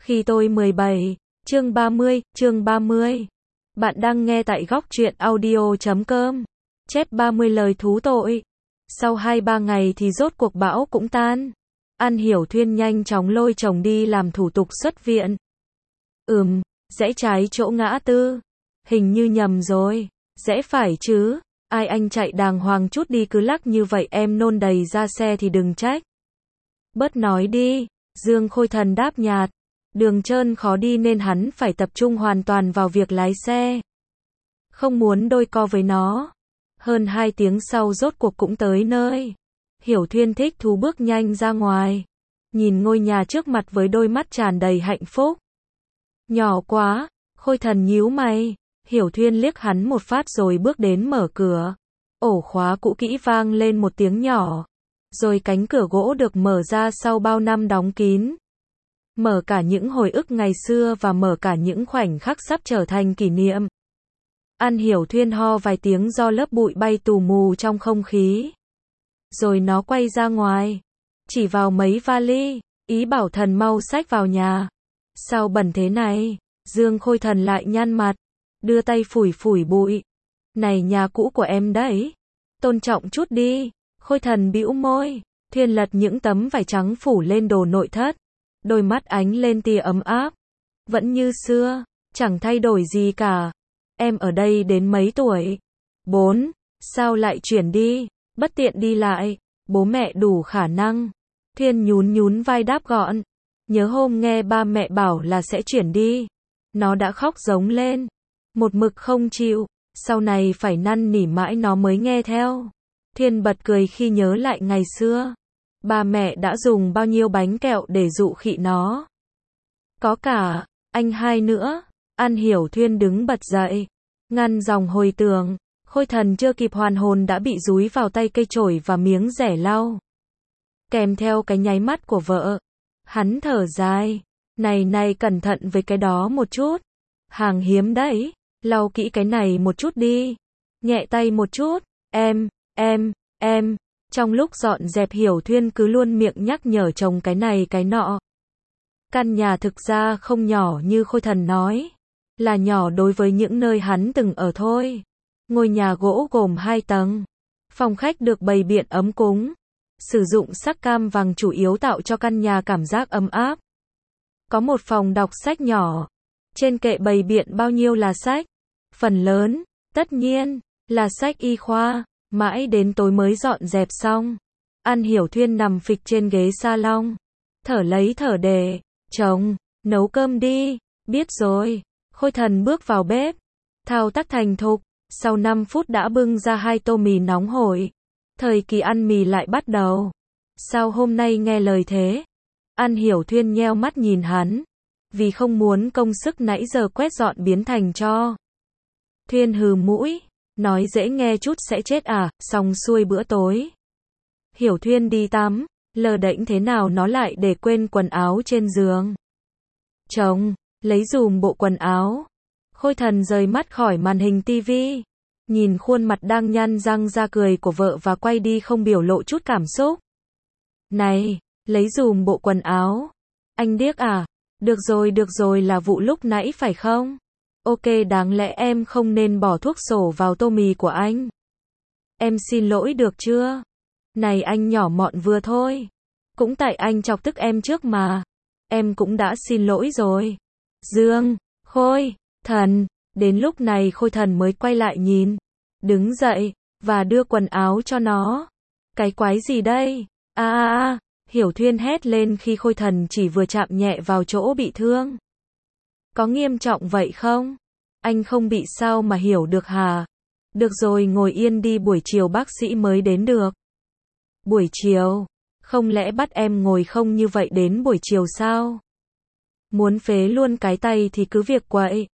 Khi tôi 17, chương 30. Bạn đang nghe tại góc truyện audio.com. Chép 30 lời thú tội. Sau 2-3 ngày thì rốt cuộc bão cũng tan. An Hiểu Thuyên nhanh chóng lôi chồng đi làm thủ tục xuất viện. Rẽ trái chỗ ngã tư. Hình như nhầm rồi. Rẽ phải chứ. Ai anh chạy đàng hoàng chút đi cứ lắc như vậy em nôn đầy ra xe thì đừng trách. Bớt nói đi. Dương Khôi Thần đáp nhạt. Đường trơn khó đi nên hắn phải tập trung hoàn toàn vào việc lái xe. Không muốn đôi co với nó. Hơn 2 tiếng sau rốt cuộc cũng tới nơi. Hiểu Thuyên thích thú bước nhanh ra ngoài. Nhìn ngôi nhà trước mặt với đôi mắt tràn đầy hạnh phúc. Nhỏ quá, Khôi Thần nhíu mày. Hiểu Thuyên liếc hắn một phát rồi bước đến mở cửa. Ổ khóa cũ kỹ vang lên một tiếng nhỏ. Rồi cánh cửa gỗ được mở ra sau bao năm đóng kín. Mở cả những hồi ức ngày xưa và mở cả những khoảnh khắc sắp trở thành kỷ niệm. An Hiểu Thuyên ho vài tiếng do lớp bụi bay tù mù trong không khí. Rồi nó quay ra ngoài. Chỉ vào mấy vali. Ý bảo Thần mau xách vào nhà. Sao bẩn thế này? Dương Khôi Thần lại nhăn mặt. Đưa tay phủi phủi bụi. Này nhà cũ của em đấy. Tôn trọng chút đi. Khôi Thần bĩu môi. Thuyên lật những tấm vải trắng phủ lên đồ nội thất. Đôi mắt ánh lên tia ấm áp. Vẫn như xưa. Chẳng thay đổi gì cả. Em ở đây đến mấy tuổi? 4. Sao lại chuyển đi? Bất tiện đi lại. Bố mẹ đủ khả năng. Thuyên nhún vai đáp gọn. Nhớ hôm nghe ba mẹ bảo là sẽ chuyển đi. Nó đã khóc giống lên. Một mực không chịu. Sau này phải năn nỉ mãi nó mới nghe theo. Thuyên bật cười khi nhớ lại ngày xưa. Ba mẹ đã dùng bao nhiêu bánh kẹo để dụ khị nó. Có cả anh hai nữa. An Hiểu Thuyên đứng bật dậy. Ngăn dòng hồi tưởng. Khôi Thần chưa kịp hoàn hồn đã bị dúi vào tay cây chổi và miếng rẻ lau. Kèm theo cái nháy mắt của vợ. Hắn thở dài. Này cẩn thận với cái đó một chút. Hàng hiếm đấy. Lau kỹ cái này một chút đi. Nhẹ tay một chút. Em. Trong lúc dọn dẹp Hiểu Thuyên cứ luôn miệng nhắc nhở chồng cái này cái nọ. Căn nhà thực ra không nhỏ như Khôi Thần nói. Là nhỏ đối với những nơi hắn từng ở thôi. Ngôi nhà gỗ gồm 2 tầng. Phòng khách được bày biện ấm cúng. Sử dụng sắc cam vàng chủ yếu tạo cho căn nhà cảm giác ấm áp. Có một phòng đọc sách nhỏ. Trên kệ bày biện bao nhiêu là sách. Phần lớn, tất nhiên, là sách y khoa. Mãi đến tối mới dọn dẹp xong. An Hiểu Thuyên nằm phịch trên ghế salon. Thở lấy thở để. Chồng, nấu cơm đi. Biết rồi. Khôi Thần bước vào bếp. Thao tác thành thục. Sau 5 phút đã bưng ra 2 tô mì nóng hổi. Thời kỳ ăn mì lại bắt đầu. Sao hôm nay nghe lời thế? An Hiểu Thuyên nheo mắt nhìn hắn. Vì không muốn công sức nãy giờ quét dọn biến thành tro. Thuyên hừ mũi. Nói dễ nghe chút sẽ chết à, xong xuôi bữa tối. Hiểu Thuyên đi tắm, lờ đễnh thế nào nó lại để quên quần áo trên giường. Chồng, lấy dùm bộ quần áo. Khôi Thần rời mắt khỏi màn hình tivi. Nhìn khuôn mặt đang nhăn răng ra cười của vợ và quay đi không biểu lộ chút cảm xúc. Này, lấy dùm bộ quần áo. Anh điếc à? Được rồi là vụ lúc nãy phải không? Ok, đáng lẽ em không nên bỏ thuốc sổ vào tô mì của anh. Em xin lỗi được chưa? Này anh nhỏ mọn vừa thôi. Cũng tại anh chọc tức em trước mà. Em cũng đã xin lỗi rồi. Dương, Khôi, Thần. Đến lúc này Khôi Thần mới quay lại nhìn. Đứng dậy, và đưa quần áo cho nó. Cái quái gì đây? Hiểu Thuyên hét lên khi Khôi Thần chỉ vừa chạm nhẹ vào chỗ bị thương. Có nghiêm trọng vậy không? Anh không bị sao mà hiểu được hả? Được rồi ngồi yên đi buổi chiều bác sĩ mới đến được. Buổi chiều? Không lẽ bắt em ngồi không như vậy đến buổi chiều sao? Muốn phế luôn cái tay thì cứ việc quậy.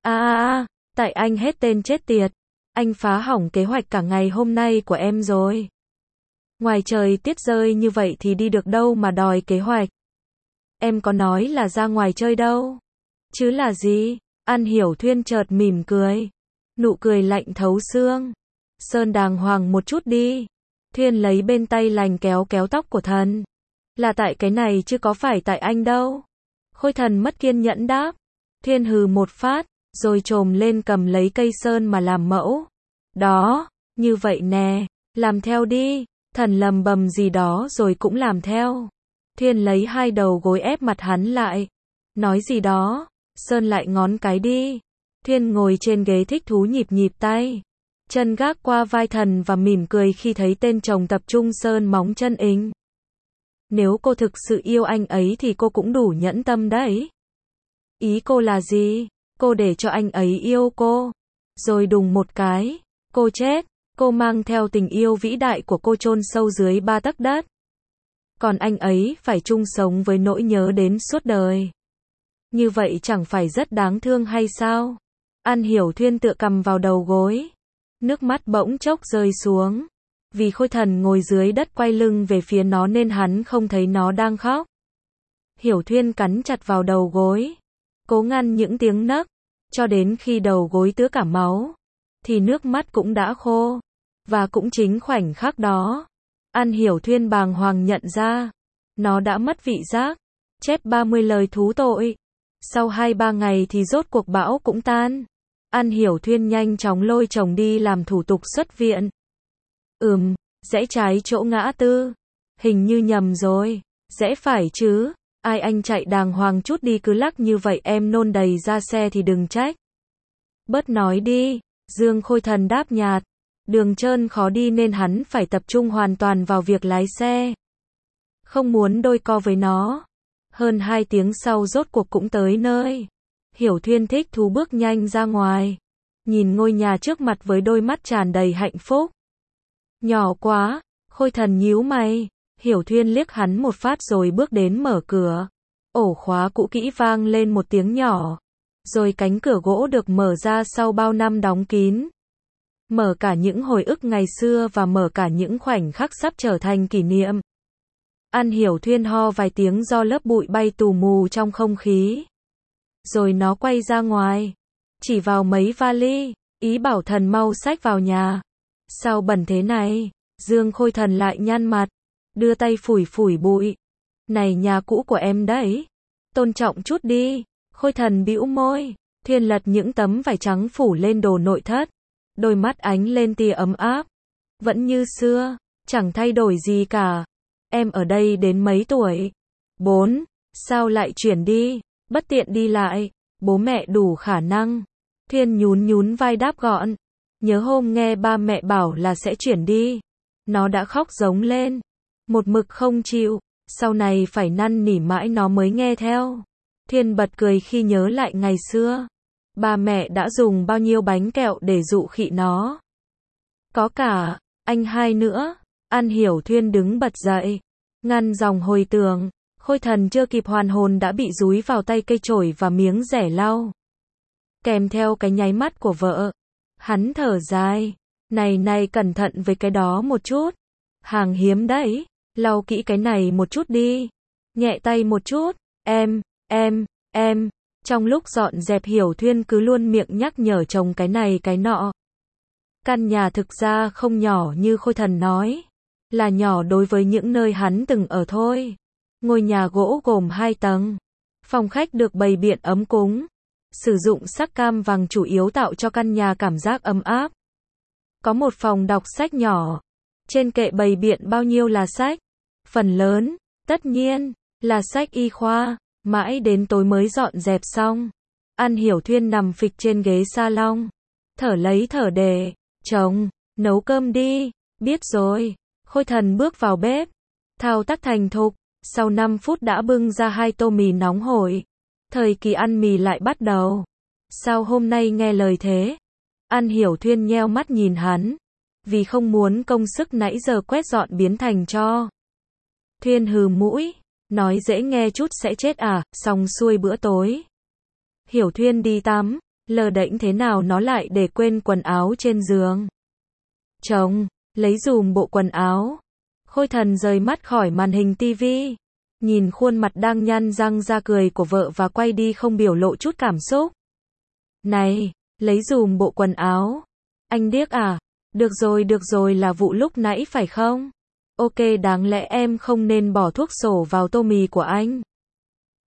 Tại anh hết tên chết tiệt. Anh phá hỏng kế hoạch cả ngày hôm nay của em rồi. Ngoài trời tiết rơi như vậy thì đi được đâu mà đòi kế hoạch. Em có nói là ra ngoài chơi đâu. Chứ là gì? An Hiểu Thuyên chợt mỉm cười. Nụ cười lạnh thấu xương. Sơn đàng hoàng một chút đi. Thuyên lấy bên tay lành kéo tóc của Thần. Là tại cái này chứ có phải tại anh đâu. Khôi Thần mất kiên nhẫn đáp. Thuyên hừ một phát, rồi chồm lên cầm lấy cây sơn mà làm mẫu. Đó, như vậy nè, làm theo đi. Thần lầm bầm gì đó rồi cũng làm theo. Thuyên lấy hai đầu gối ép mặt hắn lại. Nói gì đó, sơn lại ngón cái đi. Thuyên ngồi trên ghế thích thú nhịp nhịp tay. Chân gác qua vai thần và mỉm cười khi thấy tên chồng tập trung sơn móng chân ính. Nếu cô thực sự yêu anh ấy thì cô cũng đủ nhẫn tâm đấy. Ý cô là gì? Cô để cho anh ấy yêu cô. Rồi đùng một cái, cô chết. Cô mang theo tình yêu vĩ đại của cô chôn sâu dưới 3 tấc đất. Còn anh ấy phải chung sống với nỗi nhớ đến suốt đời. Như vậy chẳng phải rất đáng thương hay sao? An Hiểu Thuyên tựa cầm vào đầu gối. Nước mắt bỗng chốc rơi xuống. Vì Khôi Thần ngồi dưới đất quay lưng về phía nó nên hắn không thấy nó đang khóc. Hiểu Thuyên cắn chặt vào đầu gối. Cố ngăn những tiếng nấc. Cho đến khi đầu gối tứa cả máu. Thì nước mắt cũng đã khô. Và cũng chính khoảnh khắc đó. An Hiểu Thuyên bàng hoàng nhận ra. Nó đã mất vị giác. Chép 30 lời thú tội. Sau 2-3 ngày thì rốt cuộc bão cũng tan. An Hiểu Thuyên nhanh chóng lôi chồng đi làm thủ tục xuất viện. Rẽ trái chỗ ngã tư. Hình như nhầm rồi. Rẽ phải chứ. Ai anh chạy đàng hoàng chút đi cứ lắc như vậy em nôn đầy ra xe thì đừng trách. Bớt nói đi. Dương Khôi Thần đáp nhạt. Đường trơn khó đi nên hắn phải tập trung hoàn toàn vào việc lái xe. Không muốn đôi co với nó. Hơn 2 tiếng sau rốt cuộc cũng tới nơi. Hiểu Thuyên thích thú bước nhanh ra ngoài. Nhìn ngôi nhà trước mặt với đôi mắt tràn đầy hạnh phúc. Nhỏ quá, Khôi Thần nhíu mày. Hiểu Thuyên liếc hắn một phát rồi bước đến mở cửa. Ổ khóa cũ kỹ vang lên một tiếng nhỏ. Rồi cánh cửa gỗ được mở ra sau bao năm đóng kín. Mở cả những hồi ức ngày xưa và mở cả những khoảnh khắc sắp trở thành kỷ niệm. An Hiểu Thuyên ho vài tiếng do lớp bụi bay tù mù trong không khí. Rồi nó quay ra ngoài. Chỉ vào mấy vali. Ý bảo thần mau xách vào nhà. Sao bẩn thế này? Dương Khôi Thần lại nhăn mặt. Đưa tay phủi phủi bụi. Này nhà cũ của em đấy. Tôn trọng chút đi. Khôi Thần bĩu môi. Thuyên lật những tấm vải trắng phủ lên đồ nội thất. Đôi mắt ánh lên tia ấm áp. Vẫn như xưa. Chẳng thay đổi gì cả. Em ở đây đến mấy tuổi? 4. Sao lại chuyển đi? Bất tiện đi lại. Bố mẹ đủ khả năng. Thuyên nhún nhún vai đáp gọn. Nhớ hôm nghe ba mẹ bảo là sẽ chuyển đi. Nó đã khóc giống lên. Một mực không chịu. Sau này phải năn nỉ mãi nó mới nghe theo. Thuyên bật cười khi nhớ lại ngày xưa. Ba mẹ đã dùng bao nhiêu bánh kẹo để dụ khị nó. Có cả anh hai nữa. An Hiểu Thuyên đứng bật dậy. Ngăn dòng hồi tưởng. Khôi Thần chưa kịp hoàn hồn đã bị dúi vào tay cây chổi và miếng rẻ lau. Kèm theo cái nháy mắt của vợ. Hắn thở dài. Này cẩn thận với cái đó một chút. Hàng hiếm đấy. Lau kỹ cái này một chút đi. Nhẹ tay một chút. Em. Trong lúc dọn dẹp Hiểu Thuyên cứ luôn miệng nhắc nhở chồng cái này cái nọ. Căn nhà thực ra không nhỏ như Khôi Thần nói. Là nhỏ đối với những nơi hắn từng ở thôi. Ngôi nhà gỗ gồm 2 tầng. Phòng khách được bày biện ấm cúng. Sử dụng sắc cam vàng chủ yếu tạo cho căn nhà cảm giác ấm áp. Có một phòng đọc sách nhỏ. Trên kệ bày biện bao nhiêu là sách. Phần lớn, tất nhiên, là sách y khoa. Mãi đến tối mới dọn dẹp xong. An Hiểu Thuyên nằm phịch trên ghế salon. Thở lấy thở để. Chồng, nấu cơm đi. Biết rồi. Khôi Thần bước vào bếp. Thao tác thành thục. Sau 5 phút đã bưng ra 2 tô mì nóng hổi. Thời kỳ ăn mì lại bắt đầu. Sao hôm nay nghe lời thế? An Hiểu Thuyên nheo mắt nhìn hắn. Vì không muốn công sức nãy giờ quét dọn biến thành tro. Thuyên hừ mũi. Nói dễ nghe chút sẽ chết à, xong xuôi bữa tối. Hiểu Thuyên đi tắm. Lờ đễnh thế nào nó lại để quên quần áo trên giường. Chồng, lấy dùm bộ quần áo. Khôi Thần rời mắt khỏi màn hình tivi. Nhìn khuôn mặt đang nhăn răng ra cười của vợ và quay đi không biểu lộ chút cảm xúc. Này, lấy dùm bộ quần áo. Anh điếc à? Được rồi là vụ lúc nãy phải không? Ok, đáng lẽ em không nên bỏ thuốc sổ vào tô mì của anh.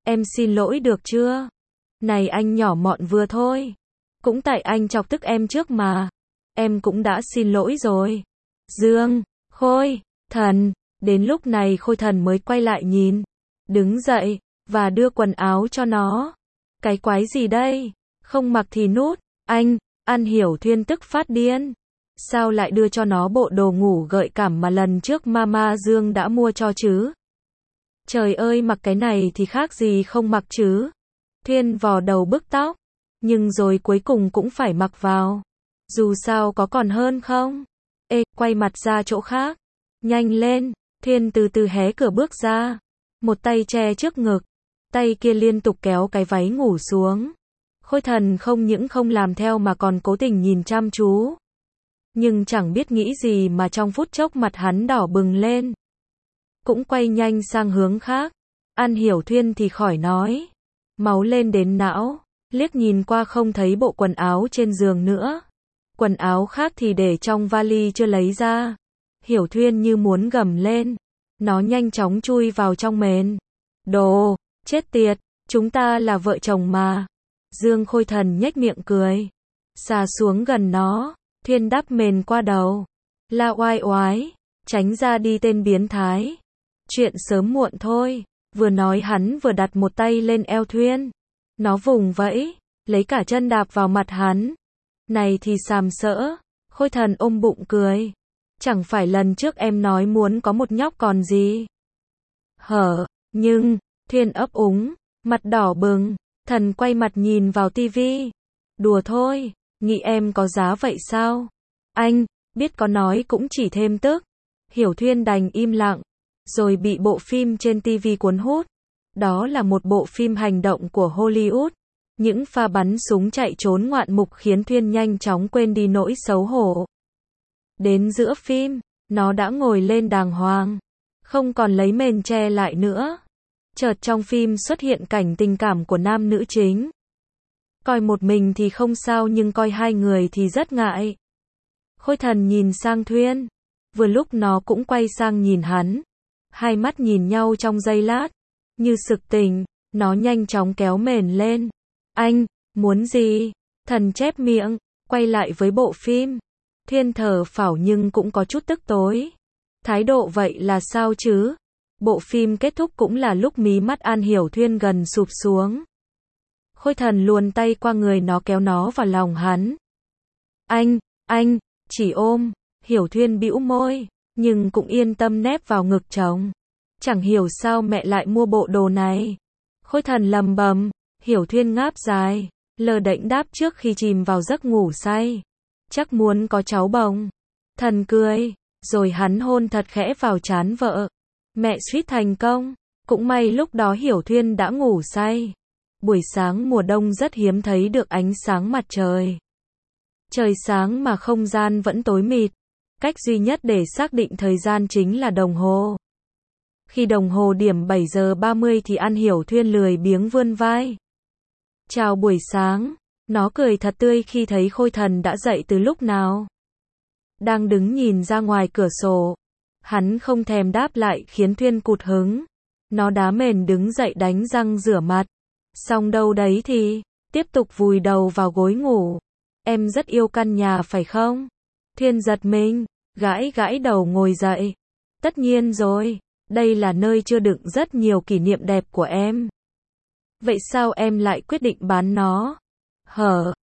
Em xin lỗi được chưa? Này anh nhỏ mọn vừa thôi. Cũng tại anh chọc tức em trước mà. Em cũng đã xin lỗi rồi. Dương, Khôi, Thần. Đến lúc này Khôi Thần mới quay lại nhìn. Đứng dậy, và đưa quần áo cho nó. Cái quái gì đây? Không mặc thì nút. Anh, An Hiểu Thuyên tức phát điên. Sao lại đưa cho nó bộ đồ ngủ gợi cảm mà lần trước Mama Dương đã mua cho chứ? Trời ơi, mặc cái này thì khác gì không mặc chứ? Thuyên vò đầu bứt tóc. Nhưng rồi cuối cùng cũng phải mặc vào. Dù sao có còn hơn không? Ê, quay mặt ra chỗ khác. Nhanh lên. Thuyên từ từ hé cửa bước ra. Một tay che trước ngực. Tay kia liên tục kéo cái váy ngủ xuống. Khôi Thần không những không làm theo mà còn cố tình nhìn chăm chú. Nhưng chẳng biết nghĩ gì mà trong phút chốc mặt hắn đỏ bừng lên. Cũng quay nhanh sang hướng khác. An Hiểu Thuyên thì khỏi nói. Máu lên đến não. Liếc nhìn qua không thấy bộ quần áo trên giường nữa. Quần áo khác thì để trong vali chưa lấy ra. Hiểu Thuyên như muốn gầm lên. Nó nhanh chóng chui vào trong mền. Đồ, chết tiệt, chúng ta là vợ chồng mà. Dương Khôi Thần nhếch miệng cười. Xà xuống gần nó. Thuyên đắp mền qua đầu. La oai oái. Tránh ra đi tên biến thái. Chuyện sớm muộn thôi. Vừa nói hắn vừa đặt một tay lên eo Thuyên. Nó vùng vẫy. Lấy cả chân đạp vào mặt hắn. Này thì sàm sỡ. Khôi Thần ôm bụng cười. Chẳng phải lần trước em nói muốn có một nhóc còn gì. Hở, nhưng, Thuyên ấp úng, mặt đỏ bừng. Thần quay mặt nhìn vào tivi. Đùa thôi, nghĩ em có giá vậy sao? Anh, biết có nói cũng chỉ thêm tức. Hiểu Thuyên đành im lặng. Rồi bị bộ phim trên tivi cuốn hút. Đó là một bộ phim hành động của Hollywood. Những pha bắn súng chạy trốn ngoạn mục khiến Thuyên nhanh chóng quên đi nỗi xấu hổ. Đến giữa phim, nó đã ngồi lên đàng hoàng. Không còn lấy mền che lại nữa. Chợt trong phim xuất hiện cảnh tình cảm của nam nữ chính. Coi một mình thì không sao nhưng coi hai người thì rất ngại. Khôi Thần nhìn sang Thuyên. Vừa lúc nó cũng quay sang nhìn hắn. Hai mắt nhìn nhau trong giây lát. Như sực tỉnh, nó nhanh chóng kéo mền lên. Anh, muốn gì? Thần chép miệng, quay lại với bộ phim. Thuyên thở phào nhưng cũng có chút tức tối. Thái độ vậy là sao chứ? Bộ phim kết thúc cũng là lúc mí mắt An Hiểu Thuyên gần sụp xuống. Khôi Thần luồn tay qua người nó kéo nó vào lòng hắn. Anh, chỉ ôm. Hiểu Thuyên bĩu môi, nhưng cũng yên tâm nép vào ngực chồng. Chẳng hiểu sao mẹ lại mua bộ đồ này. Khôi Thần lầm bầm. Hiểu Thuyên ngáp dài, lờ đễnh đáp trước khi chìm vào giấc ngủ say. Chắc muốn có cháu bồng. Thần cười, rồi hắn hôn thật khẽ vào trán vợ. Mẹ suýt thành công. Cũng may lúc đó Hiểu Thuyên đã ngủ say. Buổi sáng mùa đông rất hiếm thấy được ánh sáng mặt trời. Trời sáng mà không gian vẫn tối mịt. Cách duy nhất để xác định thời gian chính là đồng hồ. Khi đồng hồ điểm 7 giờ 30 thì An Hiểu Thuyên lười biếng vươn vai. Chào buổi sáng. Nó cười thật tươi khi thấy Khôi Thần đã dậy từ lúc nào. Đang đứng nhìn ra ngoài cửa sổ. Hắn không thèm đáp lại khiến Thuyên cụt hứng. Nó đá mền đứng dậy đánh răng rửa mặt. Xong đâu đấy thì tiếp tục vùi đầu vào gối ngủ. Em rất yêu căn nhà phải không? Thuyên giật mình, gãi đầu ngồi dậy. Tất nhiên rồi, đây là nơi chứa đựng rất nhiều kỷ niệm đẹp của em. Vậy sao em lại quyết định bán nó? Hở,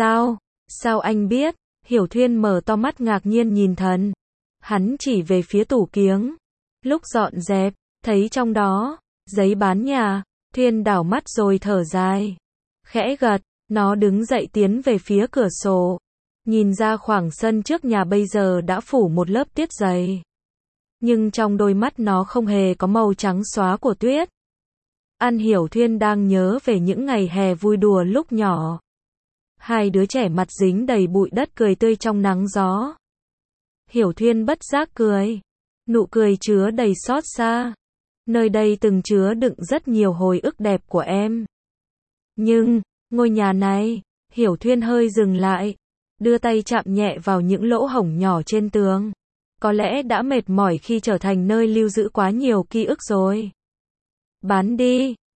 sao anh biết? Hiểu Thuyên mở to mắt ngạc nhiên nhìn Thần. Hắn chỉ về phía tủ kiếng. Lúc dọn dẹp, thấy trong đó, giấy bán nhà. Thuyên đảo mắt rồi thở dài. Khẽ gật, nó đứng dậy tiến về phía cửa sổ. Nhìn ra khoảng sân trước nhà bây giờ đã phủ một lớp tuyết dày. Nhưng trong đôi mắt nó không hề có màu trắng xóa của tuyết. An Hiểu Thuyên đang nhớ về những ngày hè vui đùa lúc nhỏ. Hai đứa trẻ mặt dính đầy bụi đất cười tươi trong nắng gió. Hiểu Thuyên bất giác cười. Nụ cười chứa đầy xót xa. Nơi đây từng chứa đựng rất nhiều hồi ức đẹp của em. Nhưng, ngôi nhà này, Hiểu Thuyên hơi dừng lại. Đưa tay chạm nhẹ vào những lỗ hổng nhỏ trên tường. Có lẽ đã mệt mỏi khi trở thành nơi lưu giữ quá nhiều ký ức rồi. Bán đi,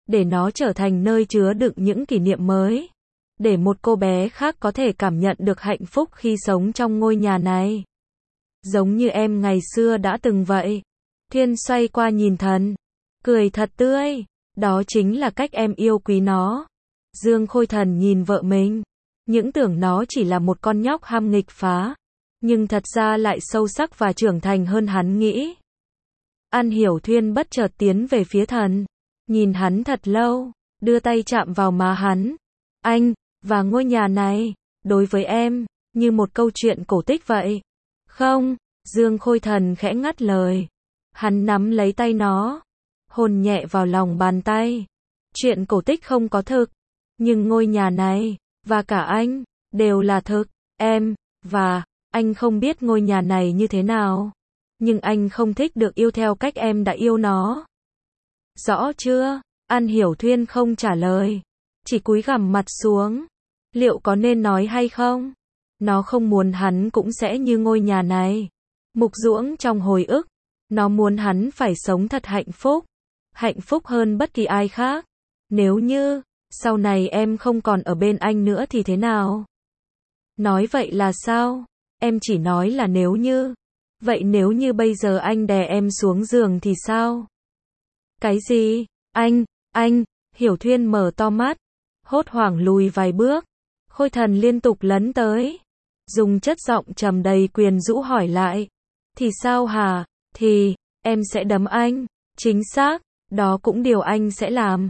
để nó trở thành nơi chứa đựng những kỷ niệm mới, để một cô bé khác có thể cảm nhận được hạnh phúc khi sống trong ngôi nhà này. Giống như em ngày xưa đã từng vậy. Thuyên xoay qua nhìn Thần, cười thật tươi, đó chính là cách em yêu quý nó. Dương Khôi Thần nhìn vợ mình, những tưởng nó chỉ là một con nhóc ham nghịch phá, nhưng thật ra lại sâu sắc và trưởng thành hơn hắn nghĩ. An Hiểu Thuyên bất chợt tiến về phía Thần, nhìn hắn thật lâu, đưa tay chạm vào má hắn. Anh, và ngôi nhà này, đối với em, như một câu chuyện cổ tích vậy. Không, Dương Khôi Thần khẽ ngắt lời. Hắn nắm lấy tay nó, hôn nhẹ vào lòng bàn tay. Chuyện cổ tích không có thực, nhưng ngôi nhà này, và cả anh, đều là thực. Em, và, anh không biết ngôi nhà này như thế nào, nhưng anh không thích được yêu theo cách em đã yêu nó. Rõ chưa? An Hiểu Thuyên không trả lời, chỉ cúi gằm mặt xuống. Liệu có nên nói hay không? Nó không muốn hắn cũng sẽ như ngôi nhà này, mục ruỗng trong hồi ức. Nó muốn hắn phải sống thật hạnh phúc hơn bất kỳ ai khác. Nếu như, sau này em không còn ở bên anh nữa thì thế nào? Nói vậy là sao? Em chỉ nói là nếu như. Vậy nếu như bây giờ anh đè em xuống giường thì sao? Cái gì? Anh, Hiểu Thuyên mở to mắt, hốt hoảng lùi vài bước. Khôi Thần liên tục lấn tới, dùng chất giọng trầm đầy quyến rũ hỏi lại. Thì sao hả? Thì, em sẽ đấm anh. Chính xác, đó cũng điều anh sẽ làm.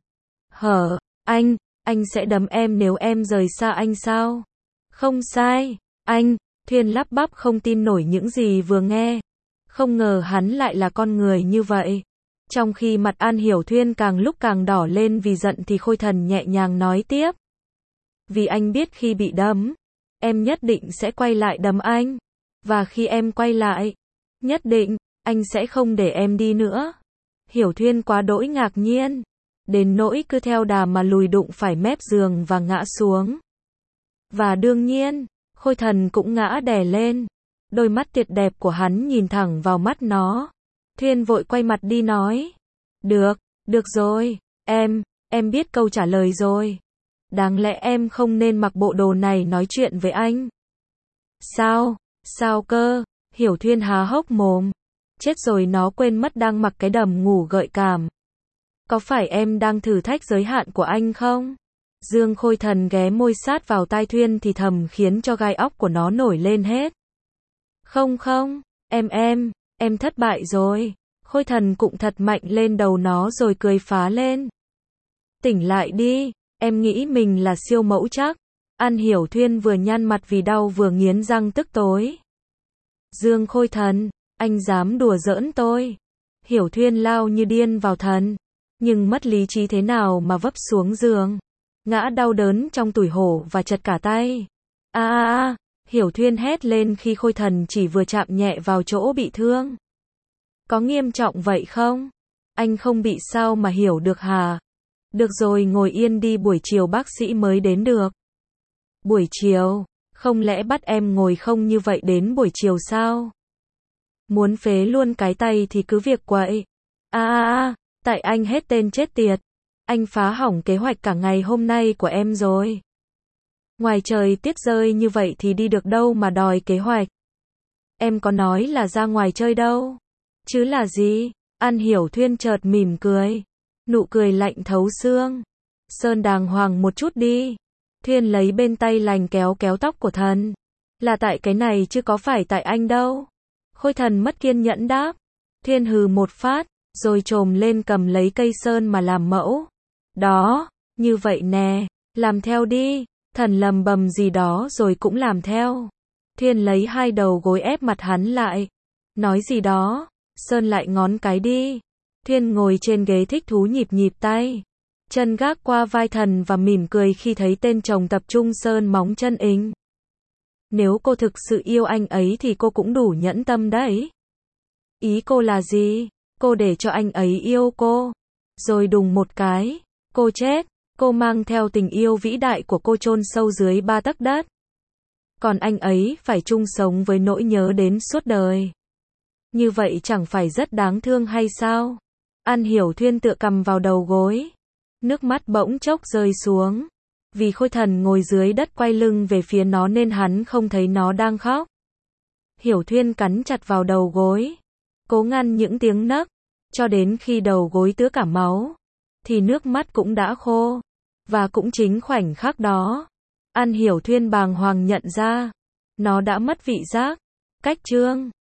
Anh sẽ đấm em nếu em rời xa anh sao? Không sai, anh. Thuyên lắp bắp không tin nổi những gì vừa nghe. Không ngờ hắn lại là con người như vậy. Trong khi mặt An Hiểu Thuyên càng lúc càng đỏ lên vì giận thì Khôi Thần nhẹ nhàng nói tiếp. Vì anh biết khi bị đấm, em nhất định sẽ quay lại đấm anh. Và khi em quay lại, nhất định, anh sẽ không để em đi nữa. Hiểu Thuyên quá đỗi ngạc nhiên, đến nỗi cứ theo đà mà lùi đụng phải mép giường và ngã xuống. Và đương nhiên, Khôi Thần cũng ngã đè lên. Đôi mắt tuyệt đẹp của hắn nhìn thẳng vào mắt nó. Thuyên vội quay mặt đi nói. Được rồi, em biết câu trả lời rồi. Đáng lẽ em không nên mặc bộ đồ này nói chuyện với anh. Sao cơ? Hiểu Thuyên há hốc mồm. Chết rồi, nó quên mất đang mặc cái đầm ngủ gợi cảm. Có phải em đang thử thách giới hạn của anh không? Dương Khôi Thần ghé môi sát vào tai Thuyên thì thầm khiến cho gai óc của nó nổi lên hết. Không, em thất bại rồi. Khôi Thần cụng thật mạnh lên đầu nó rồi cười phá lên. Tỉnh lại đi, em nghĩ mình là siêu mẫu chắc. An Hiểu Thuyên vừa nhăn mặt vì đau vừa nghiến răng tức tối. Dương Khôi Thần, anh dám đùa giỡn tôi. Hiểu Thuyên lao như điên vào Thần, nhưng mất lý trí thế nào mà vấp xuống giường. Ngã đau đớn trong tủi hổ và chật cả tay. Hiểu Thuyên hét lên khi Khôi Thần chỉ vừa chạm nhẹ vào chỗ bị thương. Có nghiêm trọng vậy không? Anh không bị sao mà hiểu được hả? Được rồi, ngồi yên đi, buổi chiều bác sĩ mới đến được. Buổi chiều? Không lẽ bắt em ngồi không như vậy đến buổi chiều sao? Muốn phế luôn cái tay thì cứ việc quậy. Tại anh hết tên chết tiệt. Anh phá hỏng kế hoạch cả ngày hôm nay của em rồi. Ngoài trời tuyết rơi như vậy thì đi được đâu mà đòi kế hoạch. Em có nói là ra ngoài chơi đâu. Chứ là gì? An Hiểu Thuyên chợt mỉm cười. Nụ cười lạnh thấu xương. Sơn đàng hoàng một chút đi. Thuyên lấy bên tay lành kéo tóc của Thần. Là tại cái này chứ có phải tại anh đâu. Khôi Thần mất kiên nhẫn đáp. Thuyên hừ một phát, rồi trồm lên cầm lấy cây sơn mà làm mẫu. Đó, như vậy nè, làm theo đi. Thần lầm bầm gì đó rồi cũng làm theo. Thuyên lấy hai đầu gối ép mặt hắn lại. Nói gì đó, sơn lại ngón cái đi. Thuyên ngồi trên ghế thích thú nhịp tay. Chân gác qua vai Thần và mỉm cười khi thấy tên chồng tập trung sơn móng chân ính. Nếu cô thực sự yêu anh ấy thì cô cũng đủ nhẫn tâm đấy. Ý cô là gì? Cô để cho anh ấy yêu cô. Rồi đùng một cái, cô chết. Cô mang theo tình yêu vĩ đại của cô chôn sâu dưới 3 tấc đất. Còn anh ấy phải chung sống với nỗi nhớ đến suốt đời. Như vậy chẳng phải rất đáng thương hay sao? An Hiểu Thuyên tựa cằm vào đầu gối. Nước mắt bỗng chốc rơi xuống. Vì Khôi Thần ngồi dưới đất quay lưng về phía nó nên hắn không thấy nó đang khóc. Hiểu Thuyên cắn chặt vào đầu gối, cố ngăn những tiếng nấc, cho đến khi đầu gối tứa cả máu, thì nước mắt cũng đã khô. Và cũng chính khoảnh khắc đó, An Hiểu Thuyên bàng hoàng nhận ra, nó đã mất vị giác. Cách chương